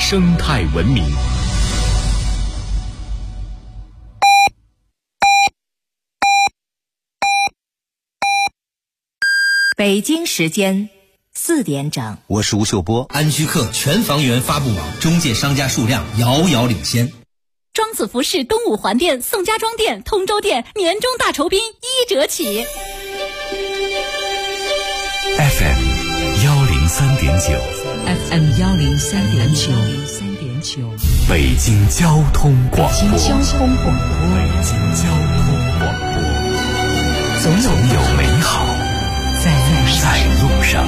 生态文明。 北京时间4点整， 我是吴秀波。 安居客全房源发布网中介商家数量遥遥领先。 庄子服饰东五环店、宋家庄店、通州店年终大酬宾1折起。 FM 103.9 FM 103.9， 北京交通广播。 北京交通广播，总有美好在路上。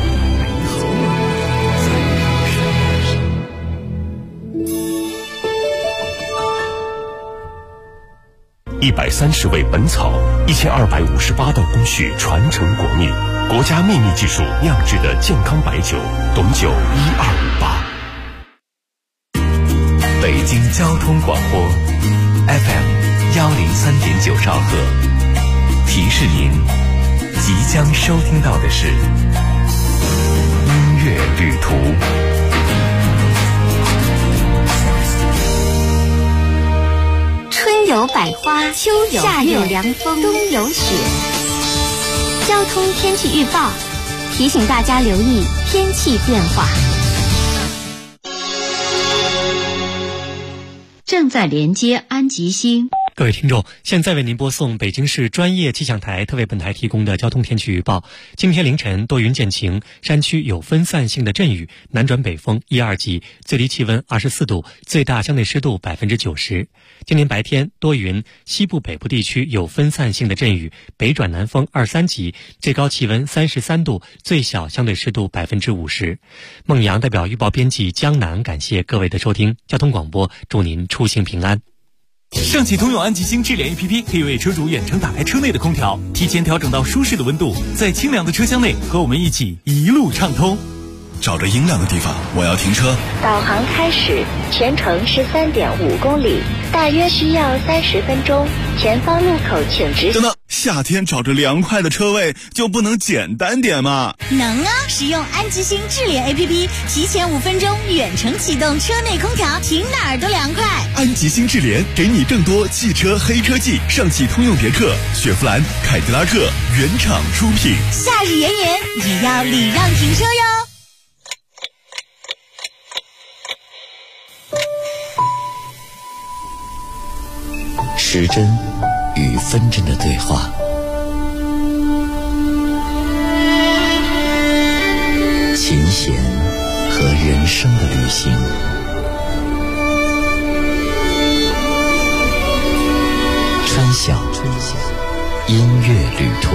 130味本草，1258道工序传承国秘，国家秘密技术酿制的健康白酒，董酒1258。北京交通广播 FM 103.9兆赫，提示您即将收听到的是音乐旅途。 春有百花，秋有夏有凉风，冬有雪。交通天气预报提醒大家留意天气变化。 正在连接安吉星。 各位听众，现在为您播送北京市专业气象台特为本台提供的交通天气预报。今天凌晨多云见晴，山区有分散性的阵雨，南转北风1、2级，最低气温24度，最大相对湿度90%。今天白天多云，西部北部地区有分散性的阵雨，北转南风2、3级，最高气温33度，最小相对湿度50%。孟阳代表预报编辑江南感谢各位的收听，交通广播祝您出行平安。 上汽通用安吉星智联 APP 可以为车主远程打开车内的空调，提前调整到舒适的温度，在清凉的车厢内和我们一起一路畅通。 找着阴凉的地方，我要停车。 导航开始，全程13.5公里，大约需要30分钟。前方路口请直行。 等等，夏天找着凉快的车位就不能简单点吗？ 能啊！使用安吉星智联 APP， 提前5分钟远程启动车内空调，停哪儿都凉快。 安吉星智联给你更多汽车黑科技，上汽通用别克、雪佛兰、凯迪拉克原厂出品。 夏日炎炎，也要礼让停车哟。 时针与分针的对话，琴弦和人生的旅行，川晓音乐旅途。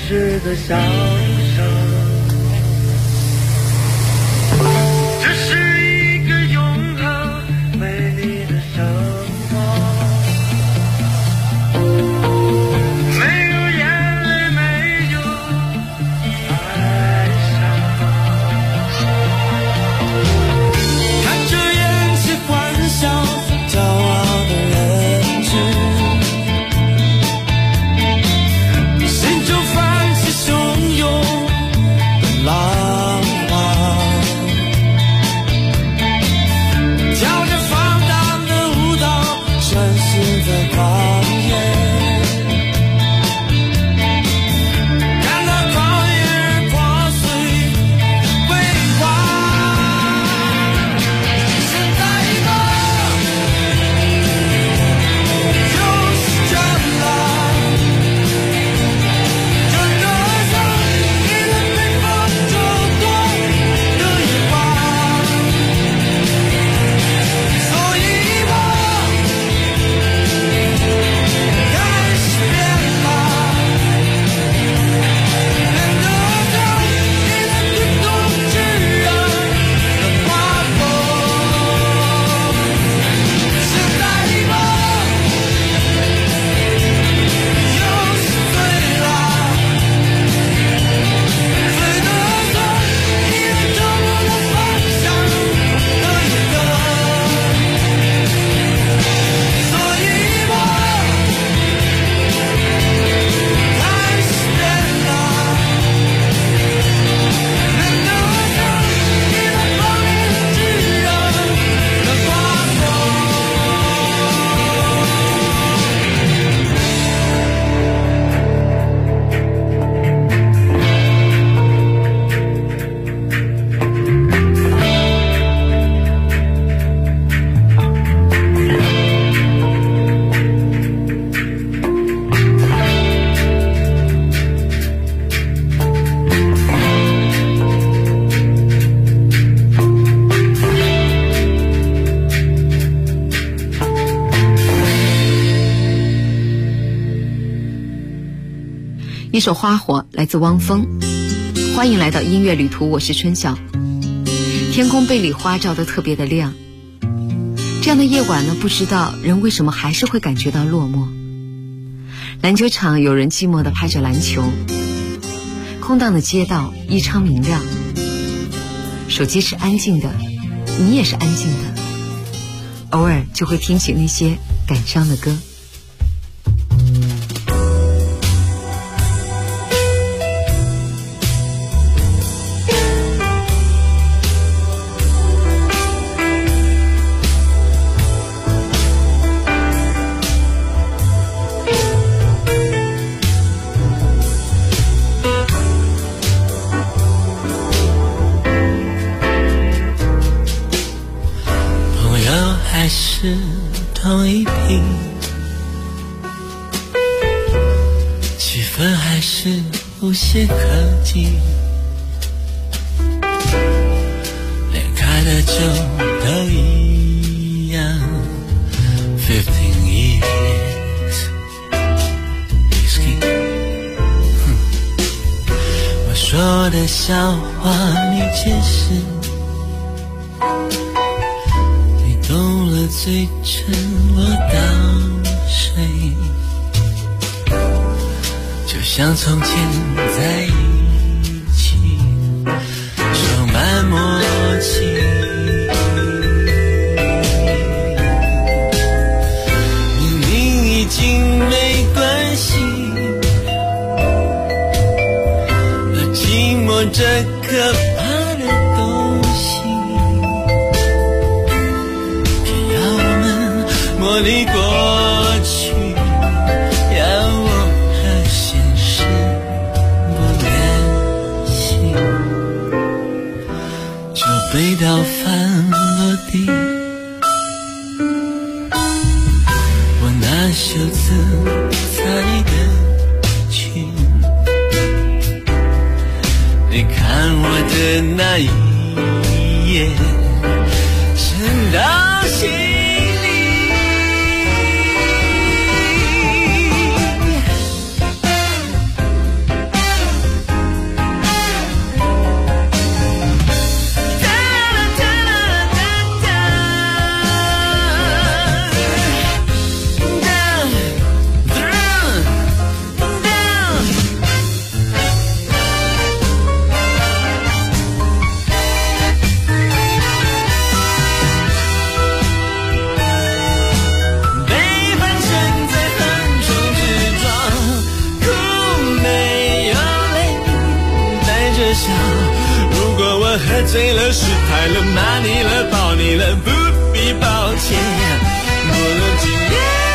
实的笑声，这是一个永恒美丽的生活，没有眼泪，没有哀伤，看着演戏欢笑骄傲的人质，心中泛起汹涌的浪花，跳着放荡的舞蹈，穿行在旷野，看到旷野破碎辉煌，现在吗？就是这了，真的像一个被风走过的夜晚，所以我开始变了，变得像一个不懂之人的花朵，现在我又是醉了，醉得像一个找不到方向的一个，所以我开始变了，变得像一个放任之人的花朵。 一首《花火》来自汪峰。欢迎来到音乐旅途，我是春晓。天空被礼花照得特别的亮，这样的夜晚呢，不知道人为什么还是会感觉到落寞。篮球场有人寂寞地拍着篮球，空荡的街道异常明亮，手机是安静的，你也是安静的，偶尔就会听起那些感伤的歌。 还是同一批，气氛还是无懈可击，连开的酒都一样。15 years whisky， 我说的笑话你解释，动了嘴唇，我倒水，就像从前在一起，充满默契。明明已经没关系，而寂寞这可怕的东西，模拟过去，让我和现实不联系，就被刀翻落地。我拿袖子擦你的裙，你看我的那一眼，真到心了，喝醉了，失态了，骂你了，抱你了，不必抱歉。过了几年，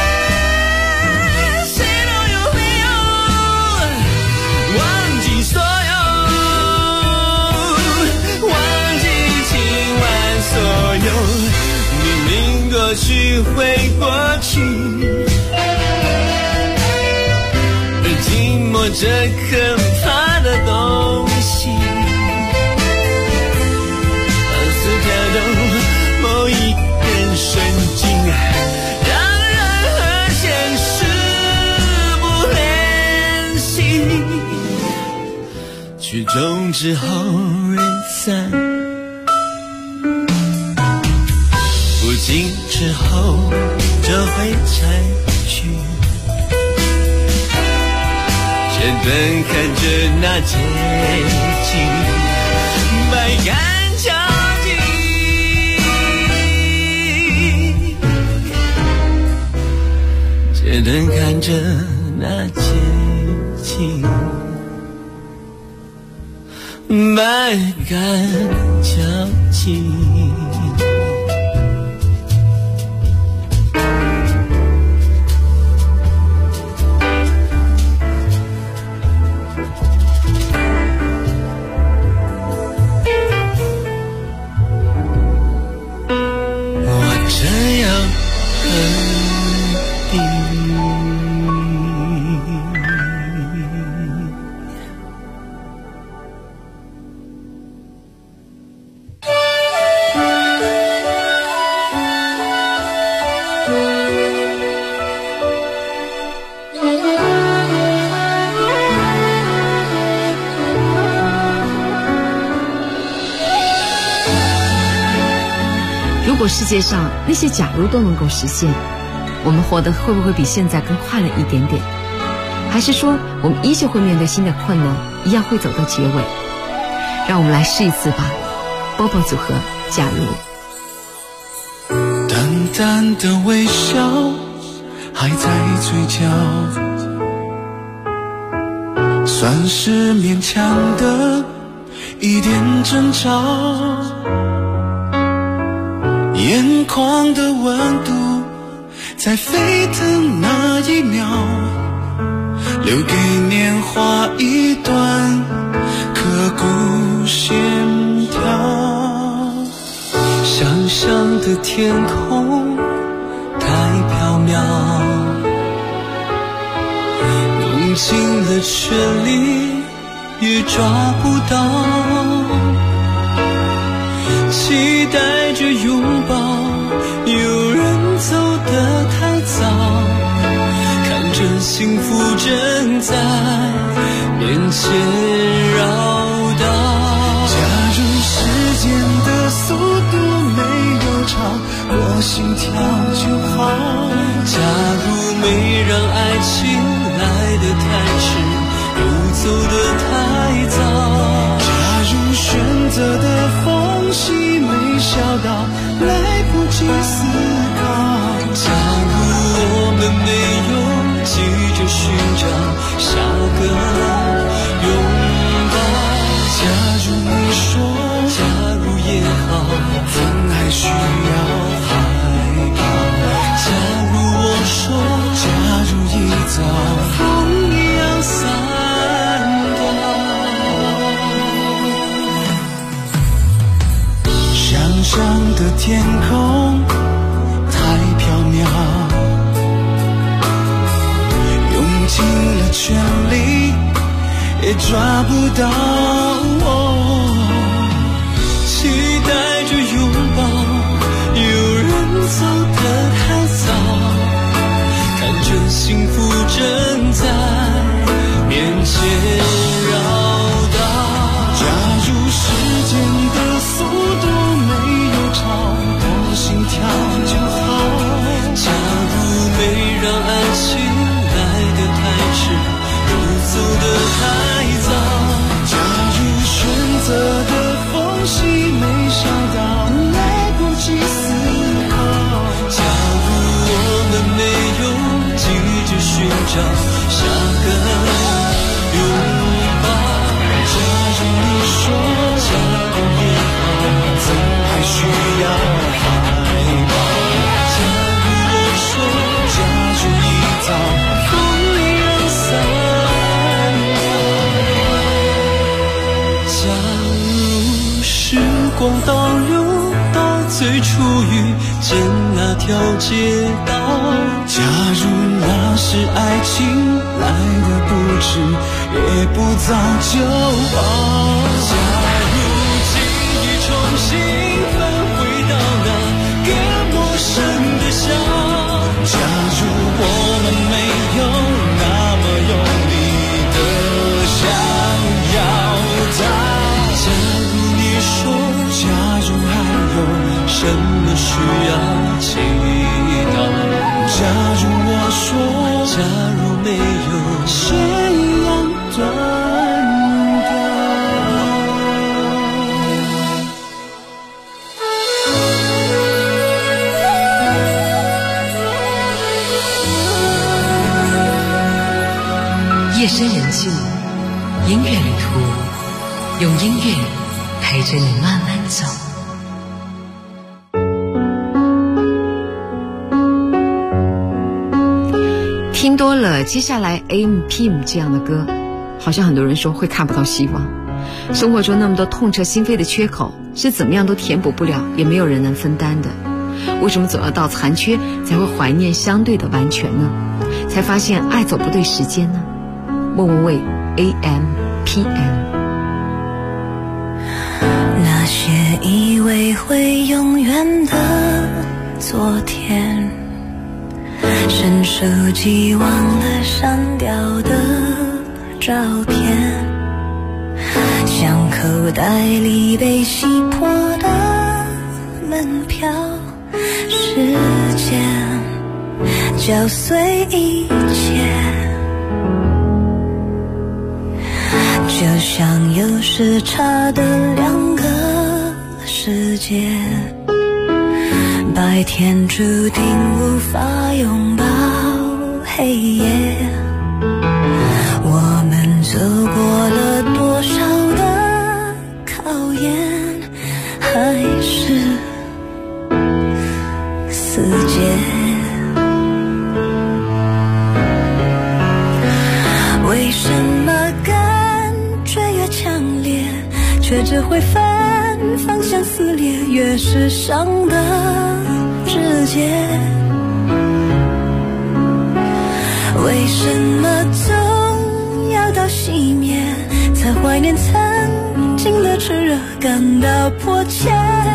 谁都有理由忘记所有，忘记今晚所有。明明过去会过去，而寂寞这可怕的东西，仿似跳动某一根神经，让人和现实不联系，曲终之后人散，不经之后就会拆去，只等看着那结局百感交集，只等看着那结局百感交集。 如果世界上那些假如都能够实现，我们活得会不会比现在更快乐一点点？还是说我们依旧会面对新的困难，一样会走到结尾？让我们来试一次吧。Bobo 组合，假如。 淡淡的微笑还在嘴角，算是勉强的一点征兆，眼眶的温度在沸腾那一秒，留给年华一段刻骨线条。想象的天空太缥缈，用尽了全力也抓不到，期待着拥抱，有人走得太早，看着幸福正在面前绕道。假如时间的速度没有超过心跳就好，假如没让爱情来得太迟，又走得太早，假如选择的缝隙没笑到来不及思考，假如我们没有急着寻找下个拥抱，假如你说假如也好，分还需要害怕，假如我说假如一早风一样散想象的天空太缥缈，用尽了全力也抓不到，期待着拥抱，有人走得太早，看着幸福正在面前绕道。假如时间的速度没有超过心跳就好，假如没让爱情来得太迟，又走得太早，假如选择的缝隙没想到来不及思考，假如我们没有急着寻找下光倒流到最初遇见那条街道。假如那时爱情来得不迟也不早就好，假如记忆重新返回到那个陌生的笑，假如我们没有那么用力的想要它，假如你说假如还有什么需要祈祷，假如我说假如没有谁让断掉。 夜深人静，音乐旅途，用音乐陪着你慢慢走。听多了接下来 AM/PM 这样的歌，好像很多人说会看不到希望。生活中那么多痛彻心扉的缺口，是怎么样都填补不了，也没有人能分担的。为什么总要到残缺才会怀念相对的完全呢？才发现爱走不对时间呢？莫文蔚 AM/PM。 那些以为会永远的昨天，伸手机忘了删掉的照片，像口袋里被洗破的门票，时间搅碎一切，就像有时差的两个世界，白天注定无法拥抱黑夜，我们走过了多少的考验，还是死结。为什么感觉越强烈，却只会反方向撕裂，越是伤的直接？为什么总要到熄灭才怀念曾经的炽热，感到迫切？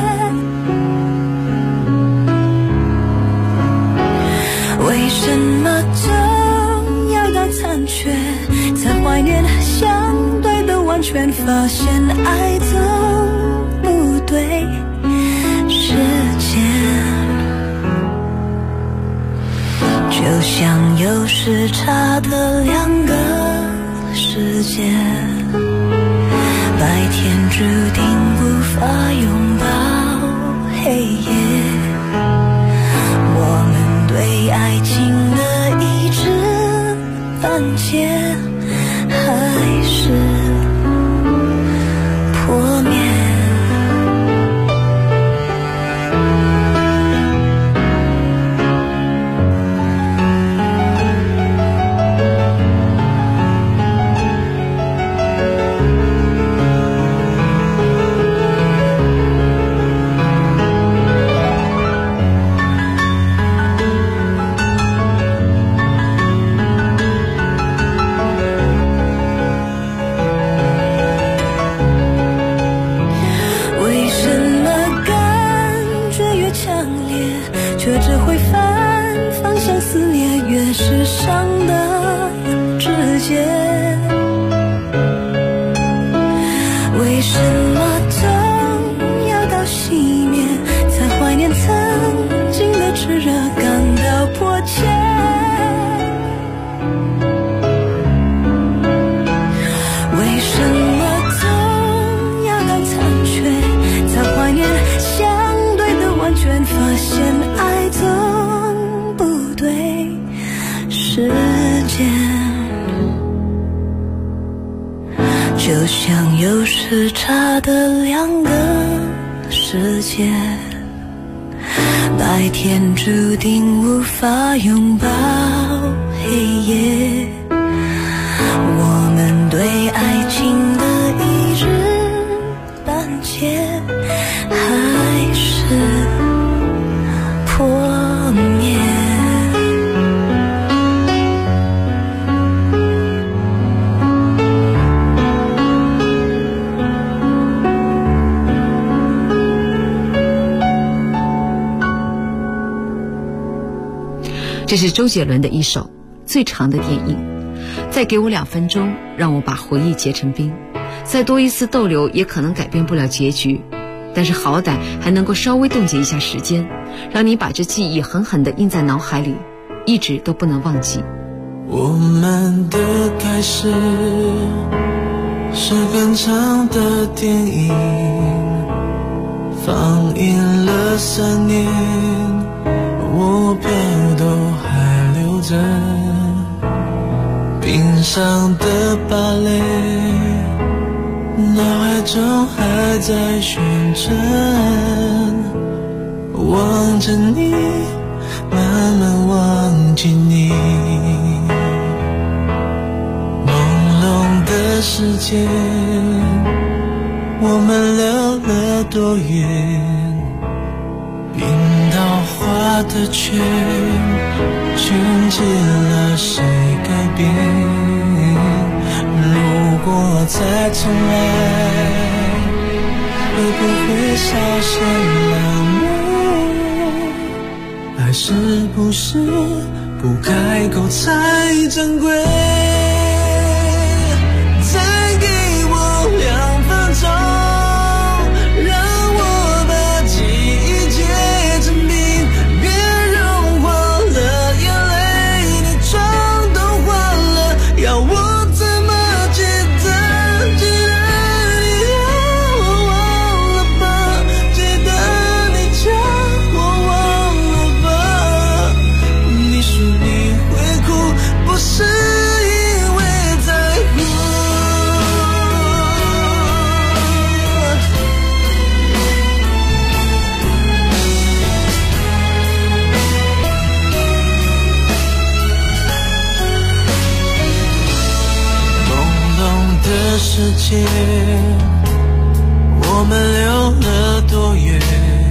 为什么总要到残缺才怀念相对的完全，发现爱走不对时间，就像有时差的两个世界，白天注定无法拥抱黑夜，我们对爱情的一知半解，还是破灭。却只会反方向撕裂，越是伤的直接。为什么总要到熄灭才怀念曾经的炽热，感到迫切？为什么总要到残缺才怀念相对的完全，发现爱总不对时间，就像有时差的两个世界，白天注定无法拥抱黑夜，我们对爱情的一知半解， 这是周杰伦的一首最长的电影。再给我2分钟，让我把回忆结成冰，再多一丝逗留也可能改变不了结局，但是好歹还能够稍微冻结一下时间，让你把这记忆狠狠地印在脑海里，一直都不能忘记。 我们的开始是很长的电影，放映了3年，我票都还留着，冰上的芭蕾，脑海中还在旋转，望着你，慢慢忘记你。朦胧的时间，我们溜了多远？冰刀划的圈，圈起了谁改变？如果再重来，会不会少些浪漫？爱是不是不开口才珍贵？再给我2分钟，让我把记忆结成冰，别融化了眼泪，你妆都花了，要我怎么记得？记得你让我忘了吧，记得你叫我忘了吧。你说你会哭，不是因为在乎。朦胧的世界，我们溜了多远？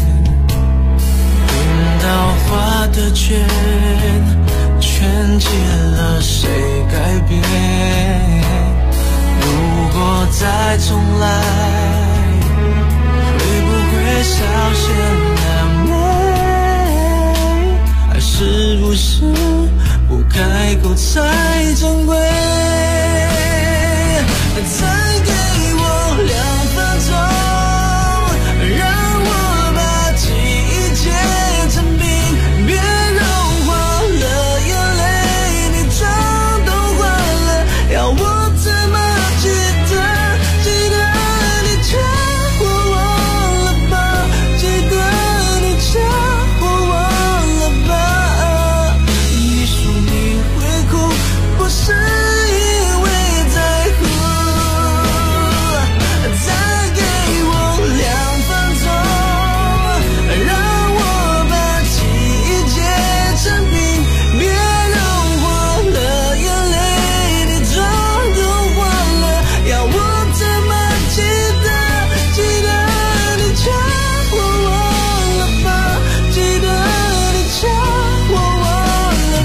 冰刀划的圈，圈起了谁改变？如果再重来，会不会少些难为？爱是不是不开口才珍贵？再给我2分钟，让我把记忆结成冰，别融化了眼泪，你妆都花了，要我怎么记得？记得你叫我忘了吧，记得你叫我忘了吧。你说你会哭，不是因为在乎。再给我2分钟，让我把记忆结成冰，别融化了眼泪，你妆都花了，要我怎么记得？记得你叫我忘了吧，记得你叫我忘了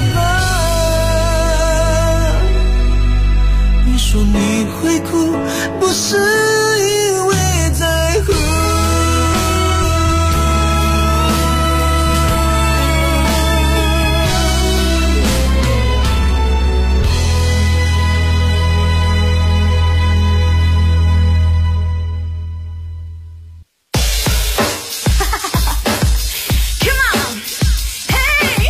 吧。你说你会哭，不是因为在乎。Come on, hey!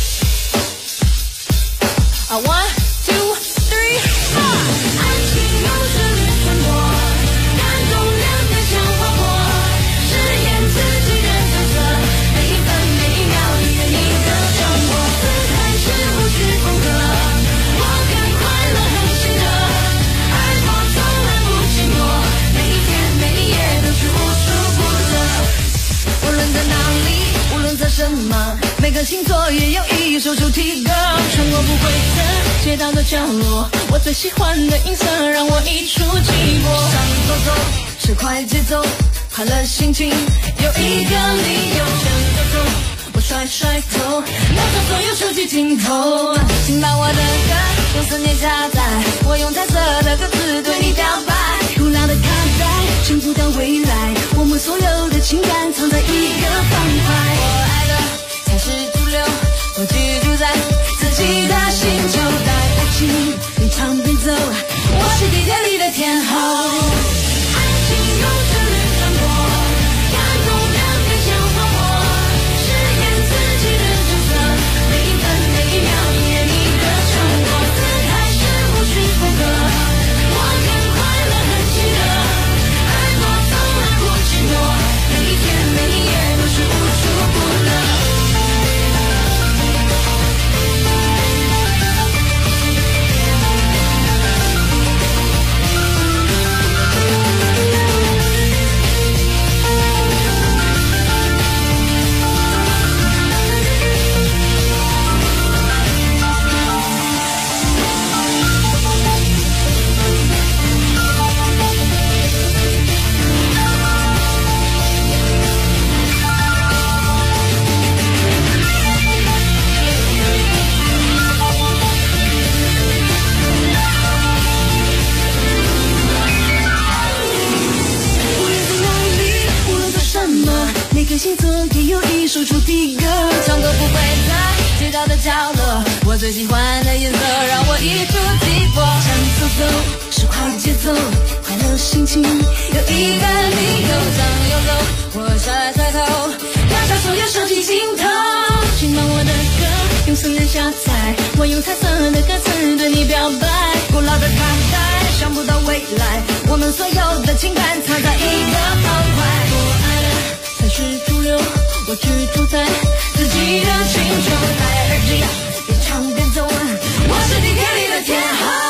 1, 2, 3, 4。爱情有旋律传播，感动人的像花火，饰演自己的角色，每一分每一秒你愿意的生活，姿态是不去风格，我更快乐很喜乐，爱过从来不寂寞，每一天每一夜都是无数不乐。无论在哪里，无论在什么，每个星座也有一首主题歌，穿过不规则街道的角落，我最喜欢的音色让我一触即发。上走走是快节奏，快乐心情有一个理由，牵着手我甩甩头，拿走所有手机镜头，请把我的歌用思念下载，我用彩色的歌词对你表白，古老的卡带幸福到未来，我们所有的情感藏在一个方块，我爱的才是主流，我居住在一个唱歌不会在街道的角落，我最喜欢的颜色让我一触即发。想走走，是快乐节奏，快乐心情有一个理由。想游走，我甩甩头，撂下所有手机镜头，请把我的歌用思念下载，我用彩色的歌词对你表白。古老的卡带，想不到未来，我们所有的情感藏在一个方块。我爱的才是主流，我居住在自己的星球。戴耳机，边唱边走，我是地铁里的天后。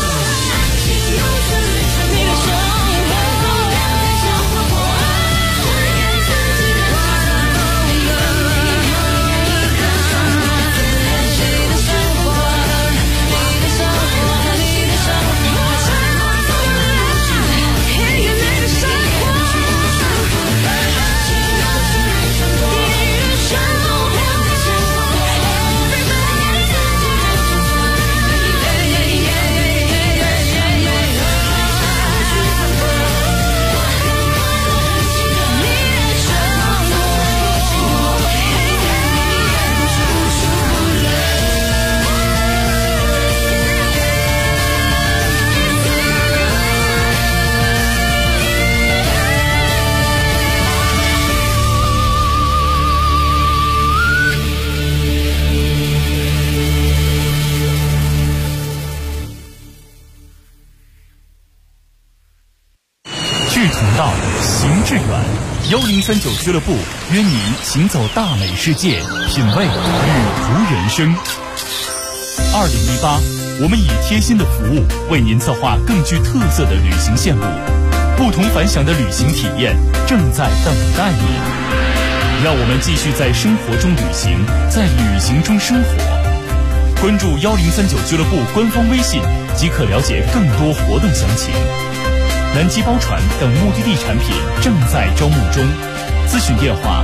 1039俱乐部约你行走大美世界，品味旅途人生。2018，我们以贴心的服务为您策划更具特色的旅行线路，不同凡响的旅行体验正在等待你。让我们继续在生活中旅行，在旅行中生活。关注1039俱乐部官方微信即可了解更多活动详情。南极包船等目的地产品正在招募中，咨询电话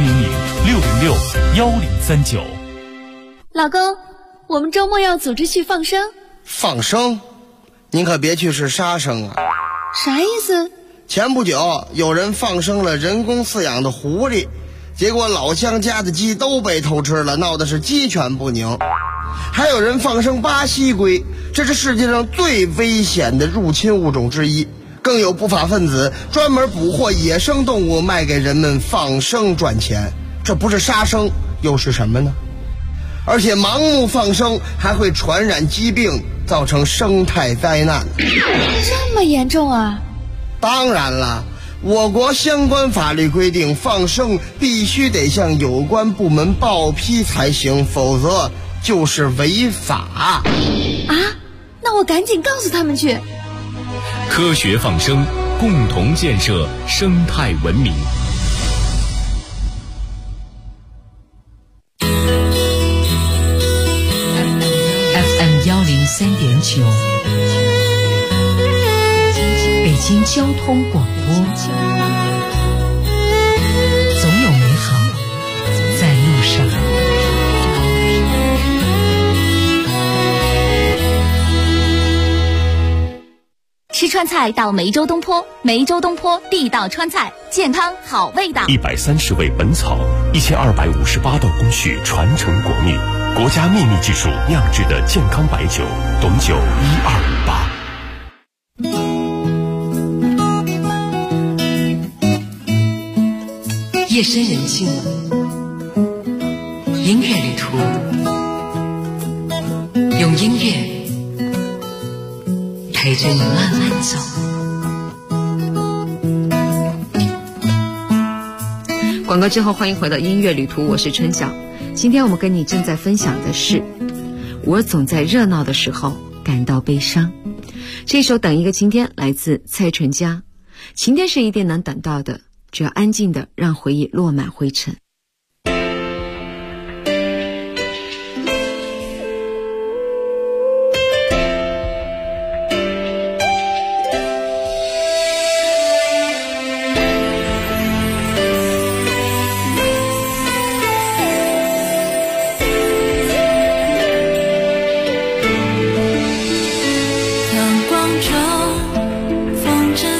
400-606-1039。 老公，我们周末要组织去放生。 放生？您可别去是杀生啊！ 啥意思？ 前不久有人放生了人工饲养的狐狸，结果老乡家的鸡都被偷吃了，闹得是鸡犬不宁。还有人放生巴西龟，这是世界上最危险的入侵物种之一。更有不法分子专门捕获野生动物卖给人们放生赚钱，这不是杀生又是什么呢？而且盲目放生还会传染疾病，造成生态灾难。 这么严重啊？ 当然了，我国相关法律规定，放生必须得向有关部门报批才行，否则就是违法。 啊？那我赶紧告诉他们去。 科学放生，共同建设生态文明。 FM 103.9，北京交通广播，总有美好在路上。 吃川菜到梅州东坡，梅州东坡地道川菜，健康好味道。 130味本草，1258道工序传承国秘，国家秘密技术酿制的健康白酒，董酒 1258。夜深人静了，音乐旅途，用音乐陪着你慢慢走。广告之后，欢迎回到音乐旅途，我是春晓。今天我们跟你正在分享的是我总在热闹的时候感到悲伤。这首《等一个晴天》来自蔡淳佳。晴天是一定能等到的，只要安静的让回忆落满灰尘。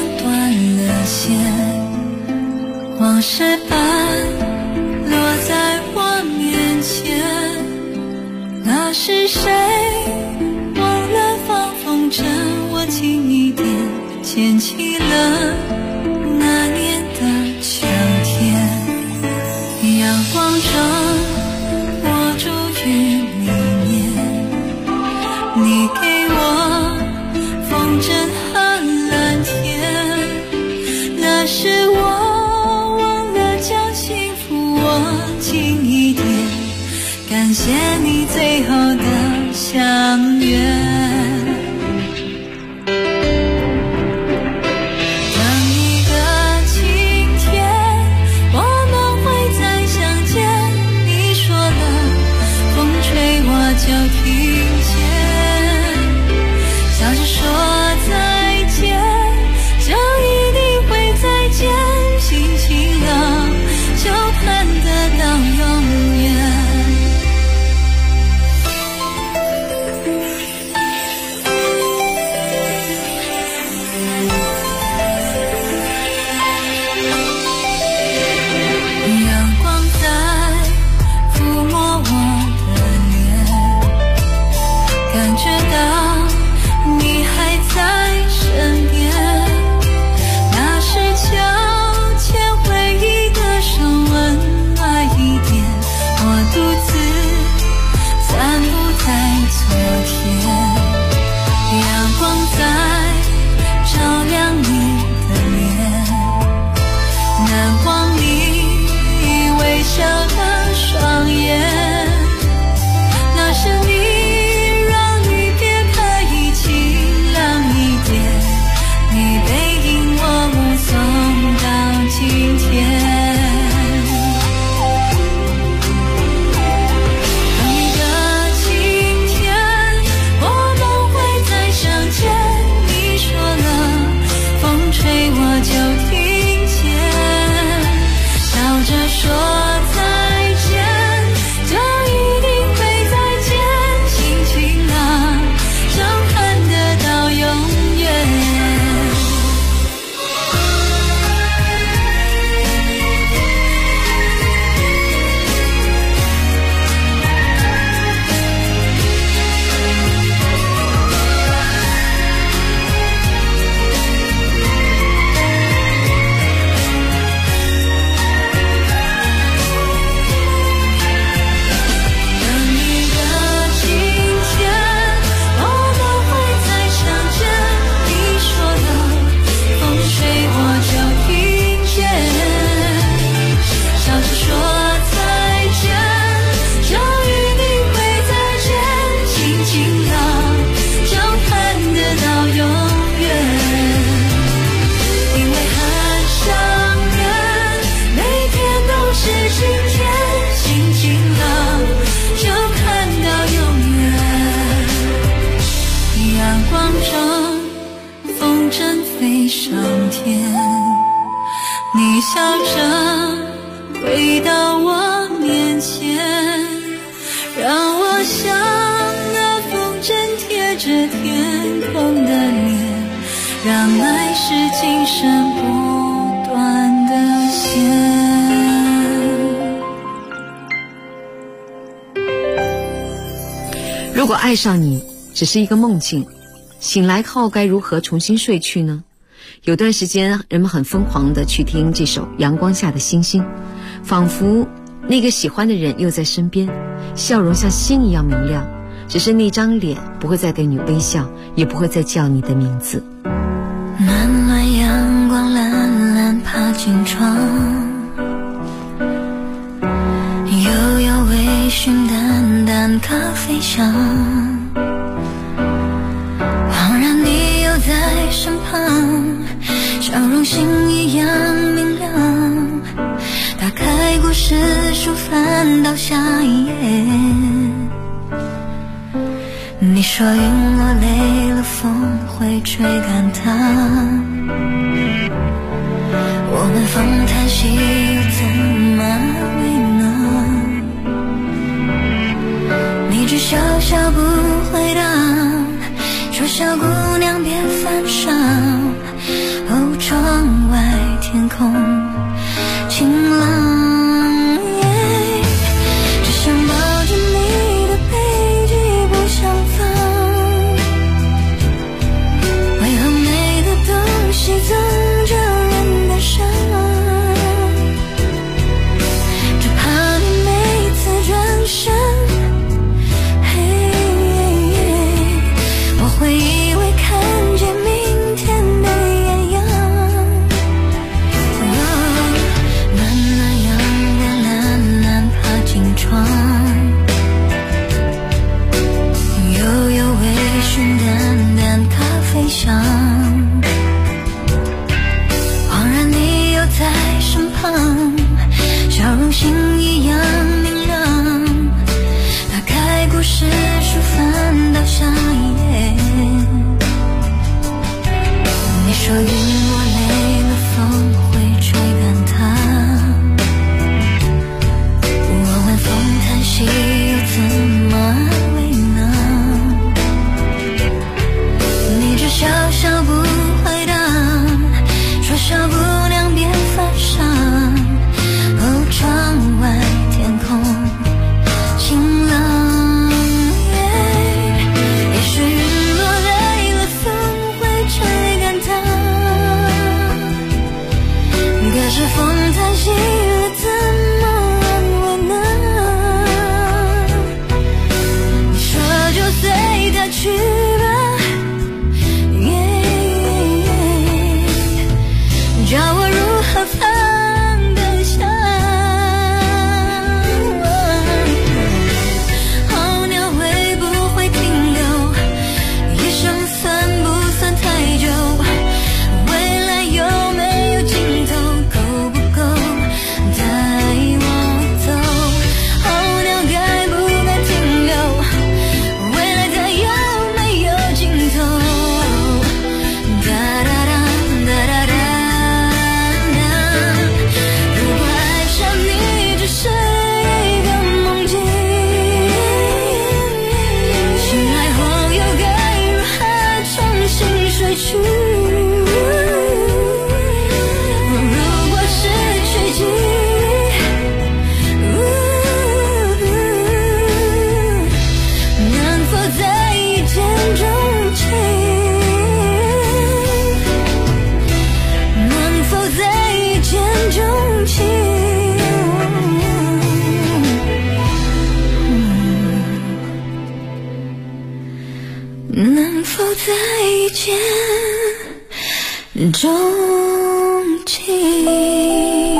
往事般落在捡起了那年的秋天，阳光中我住于里面，你给我风筝和蓝天，那时我忘了将幸福握紧一点，感谢你最后的相约。就听见，笑着说再见，就一定会再见，心情啊，就看得到永远。阳光在抚摸我感觉到你还在身边，那是悄牵回忆的手温暖一点，我独自散步在昨天，阳光在照亮你的脸，难忘你微笑的双眼，那是你上天，你笑着回到我面前，让我像那风筝贴着天空的脸，让爱是今生不断的线。 如果爱上你只是一个梦境，醒来后该如何重新睡去呢？有段时间人们很疯狂地去听这首《阳光下的星星》，仿佛那个喜欢的人又在身边，笑容像星一样明亮，只是那张脸不会再给你微笑，也不会再叫你的名字。 暖暖阳光懒懒爬进窗，悠悠微醺淡淡咖啡香，恍然你又在身旁，笑容星一样明亮，打开故事书翻到下一页，你说云落累了风会吹干它，我们风叹息又怎么为呢？你只笑笑不回答，说小姑娘别犯傻，哦，窗外天空晴朗，只想抱着你的背脊不想放，为何美的东起，能否再见钟情？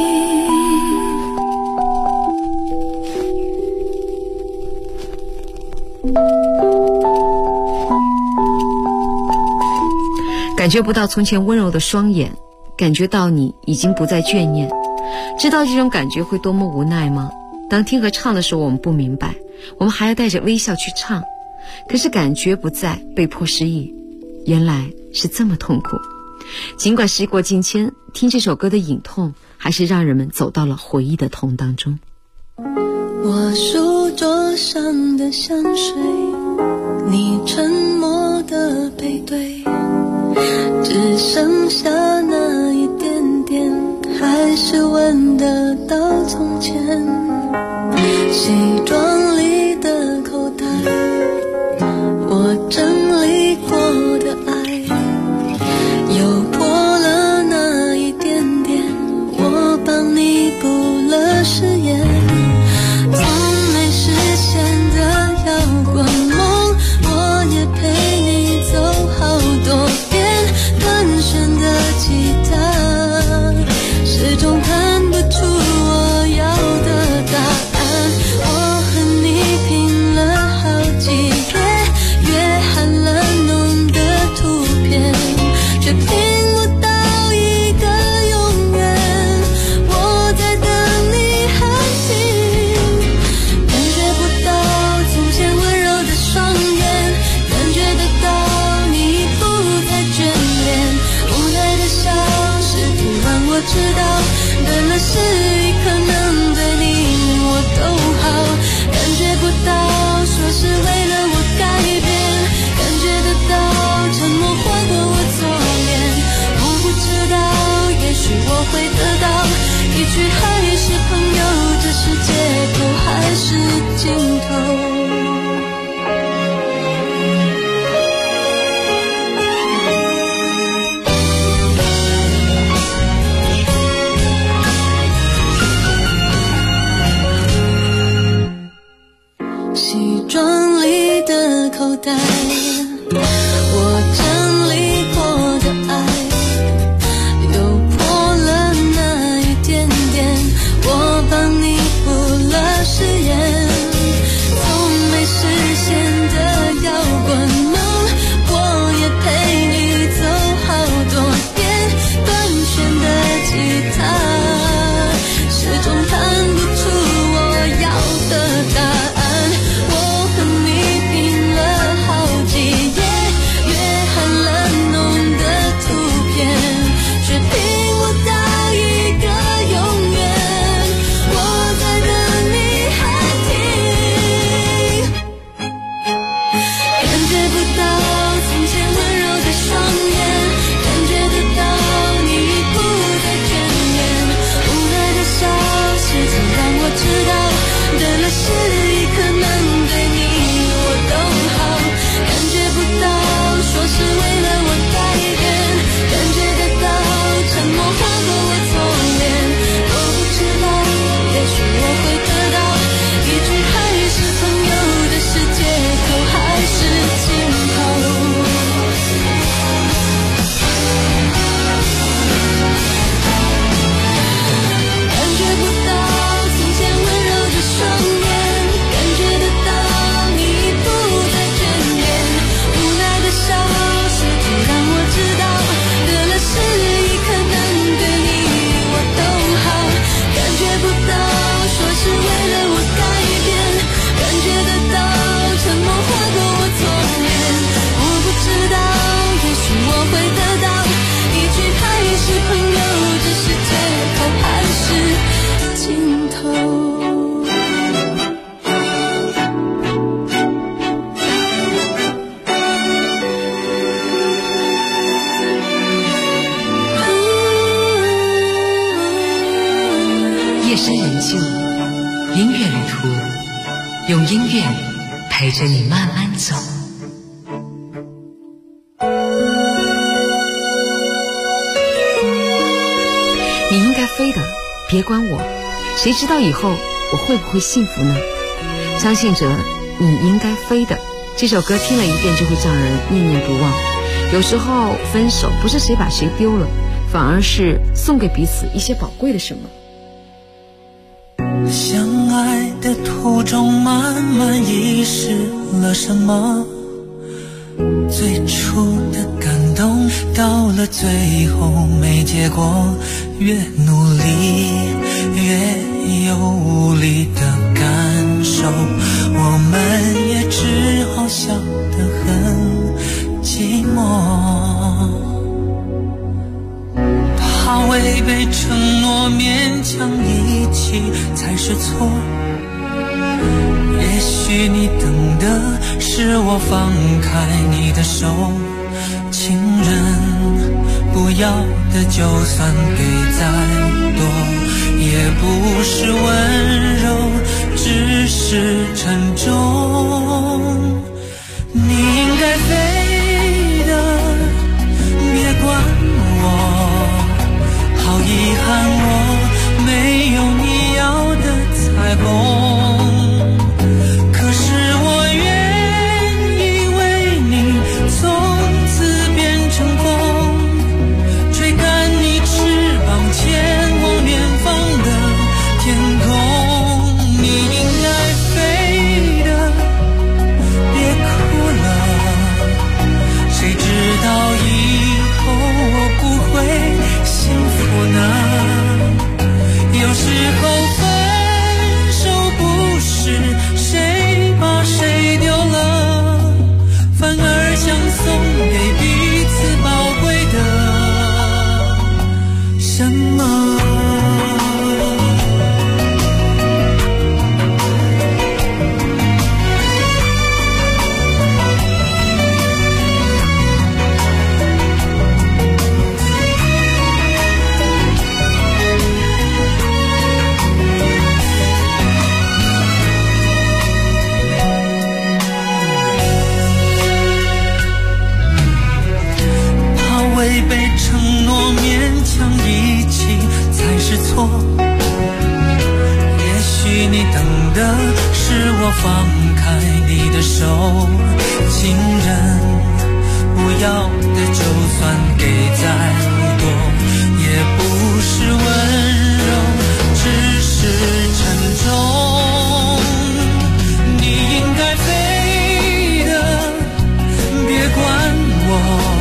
感觉不到从前温柔的双眼，感觉到你已经不再眷念。知道这种感觉会多么无奈吗？当听和唱的时候我们不明白，我们还要带着微笑去唱，可是感觉不在，被迫失忆，原来是这么痛苦。尽管时过境迁，听这首歌的隐痛还是让人们走到了回忆的痛当中。 我书桌上的香水，你沉默的背对，只剩下那一点点，还是闻得到从前。西装里的口袋，我整理过的爱，又破了那一点点，我帮你补了誓言。从没实现的摇滚梦，我也陪你走好多遍。断弦的吉他，始终弹不出我要的答案。我和你拼了好几夜，约翰了浓的图片，却拼不到一个永远。我在等你喊醒，感觉不到从前温柔的双眼，感觉得到你不再眷恋。无奈的消失，不让我知道，对了是一可能对你我都好。感觉不到，说是为了我改变，感觉得到，沉默换过我左脸。我不知道，也许我会得到一句还是朋友，这是借口还是尽头？西装里的口袋，我整理过的爱，又破了那一点点，我帮你补了誓言。从没实现的摇滚梦，我也陪你走好多遍。断弦的吉他，始终弹不出我要的答案。 夜深人静，音乐旅途，用音乐陪着你慢慢走。你应该飞的， 别管我，谁知道以后我会不会幸福呢？相信着你应该飞的，这首歌听了一遍就会让人念念不忘。有时候分手不是谁把谁丢了，反而是送给彼此一些宝贵的什么。 相爱的途中慢慢遗失了什么，最初的感动到了最后没结果，越努力越有无力的感受，我们也只好笑得很寂寞，怕违背承诺勉强一起才是错，也许你等的是我放开你的手，情人不要的就算给再多，也不是温柔，只是沉重。你应该飞的，别管我，好遗憾我没有你要的彩虹，可是我愿意为你从此变成风，吹干你翅膀前往远方的天空。你应该飞的，别哭了，谁知道以后我不会幸福呢？有时候分手不是谁把谁丢了，反而想送给彼此宝贵的什么。违背承诺勉强一起才是错，也许你等的是我放开你的手，情人不要的就算给再多，也不是温柔，只是沉重。你应该飞的，别管我，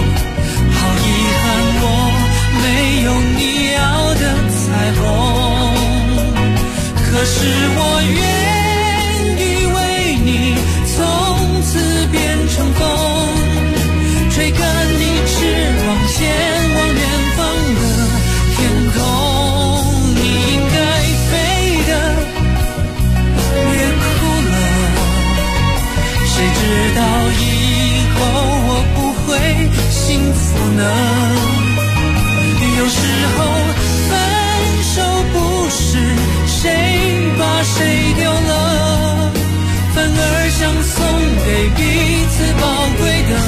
没有你要的彩虹，可是我愿意为你从此变成风，吹干你翅膀前往远方的天空。你应该飞的，别哭了，谁知道以后我不会幸福呢？有时候分手不是谁把谁丢了，反而想送给彼此宝贵的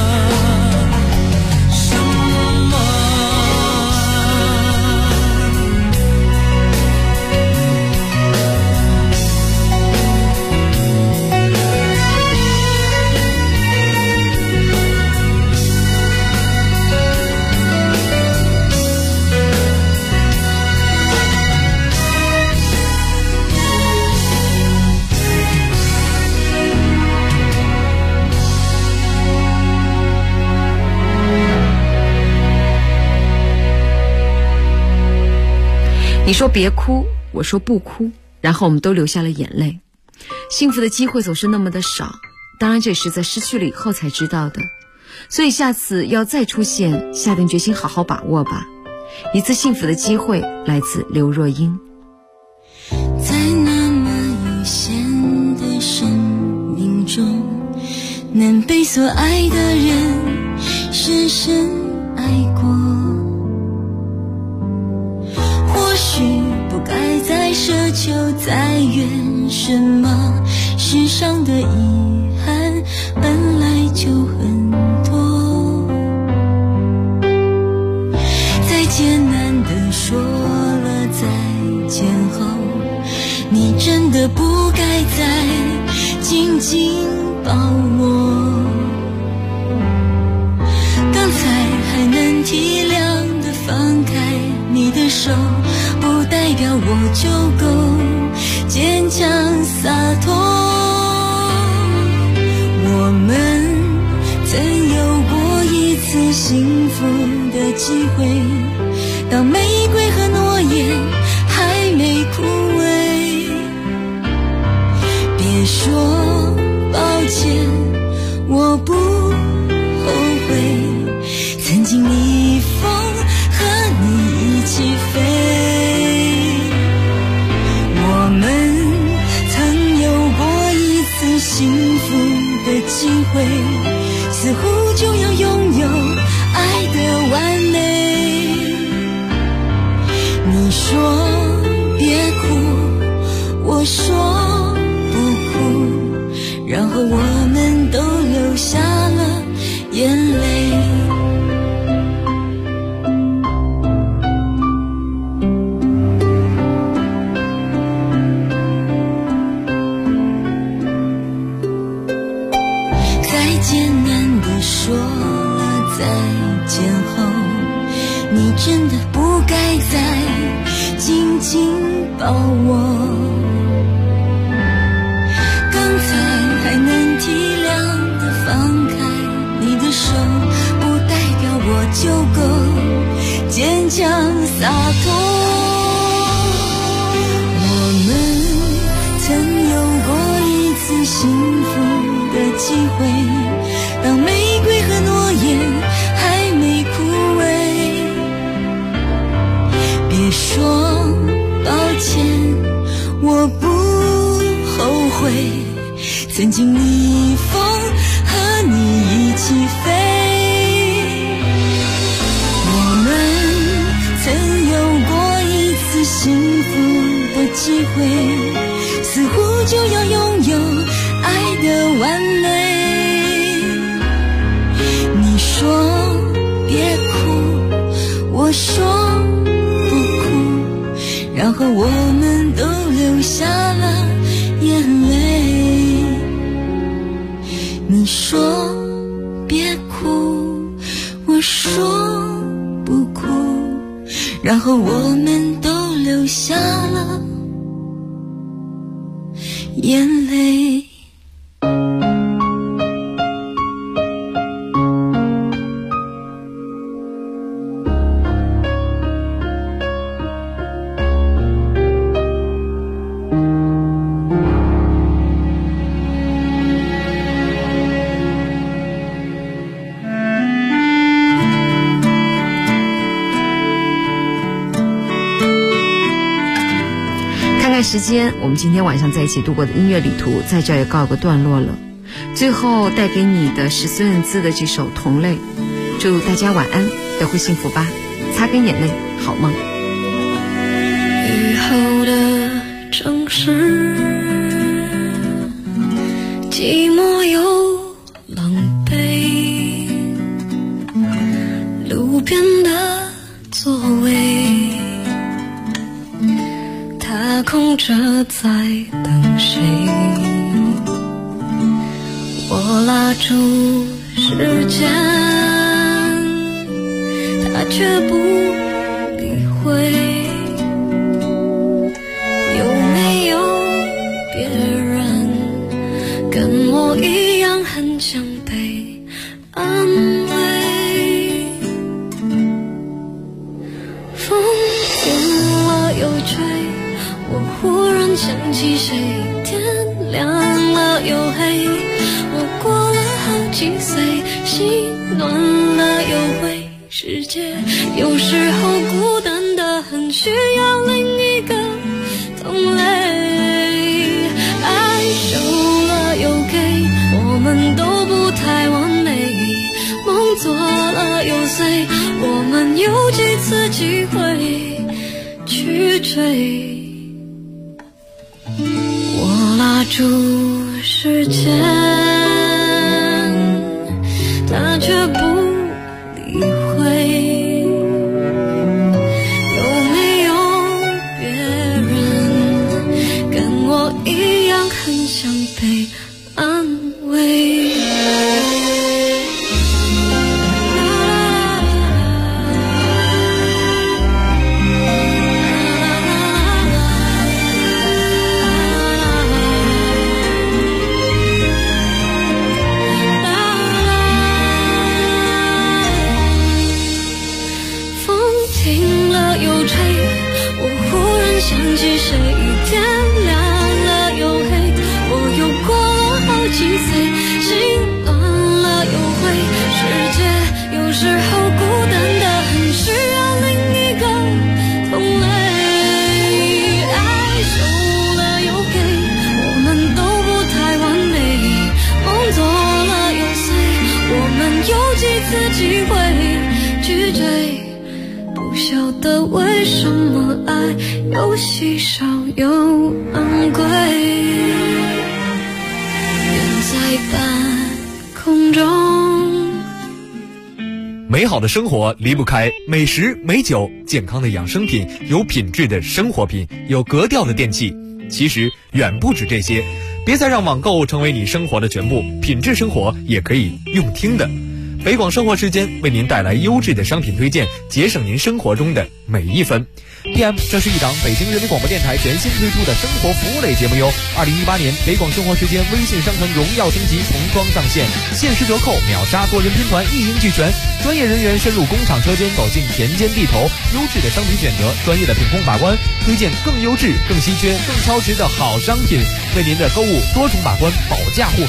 什么。 你说别哭，我说不哭，然后我们都流下了眼泪。幸福的机会总是那么的少，当然这也是在失去了以后才知道的，所以下次要再出现，下定决心好好把握吧。一次幸福的机会来自刘若英。 在那么有限的生命中，能被所爱的人深深爱过，或许不该再奢求再怨什么，世上的遗憾本来就很多，再艰难的说了再你真的不该再紧紧抱我。刚才还能体谅地放开你的手，不代表我就够坚强洒脱。我们曾有过一次幸福的机会，当玫瑰和诺言还没枯萎。别说抱歉，我不后悔，曾经逆风和你一起飞。我们曾有过一次幸福的机会，似乎就要拥有爱的完美。你说别哭，我说不哭，然后我们都流下了眼泪。再艰难地说了再见后，你真的不该再紧紧抱我。刚才还能体谅地放开你的手，不代表我就够坚强洒脱。我们曾有过一次幸福的机会，当玫瑰和诺言还没枯萎。别说抱歉，我不后悔，曾经逆风和你一起飞。我们曾有过一次幸福的机会，似乎就要拥有爱的完美。你说别哭，我说不哭，然后我们都流下了眼泪。你说别哭，我说不哭，然后我们都流下了眼泪。 时间，我们今天晚上在一起度过的音乐旅途在这也告个段落了。最后带给你的是孙燕姿的这首《同类》，祝大家晚安，都会幸福吧，擦干眼泪，好梦。 雨后的城市，寂寞又狼狈，路边的座位，他空着在等谁？我拉住时间，他却不理会。有没有别人跟我一样很想被安慰？风停了又吹，我忽然想起谁，天亮了又黑，我过了好几岁，心暖了又灰，世界有时候孤单得很，需要另一个同类。爱收了又给，我们都不太完美，梦做了又碎，我们有几次机会去追。我拉住时间，他却不理会。有没有别人跟想起谁，天亮了又黑，我又过了好几岁，心乱了又会，世界有时候孤单的很，需要另一个同类。爱收了又给，我们都不太完美，梦做了又碎，我们有几次机会去追，不晓得为什么爱又稀少又昂贵，远在半空中。 美好的生活离不开美食美酒，健康的养生品，有品质的生活品，有格调的电器。其实远不止这些，别再让网购成为你生活的全部，品质生活也可以用听的。北广生活时间为您带来优质的商品推荐，节省您生活中的每一分。PM， 这是一档北京人民广播电台全新推出的生活服务类节目哟。2018年北广生活时间微信商城荣耀升级，重装上线，限时折扣，秒杀多人拼团，一应俱全。专业人员深入工厂车间，走进田间地头，优质的商品选择，专业的品控把关，推荐更优质、更稀缺、更超值的好商品，为您的购物多重把关，保驾护航。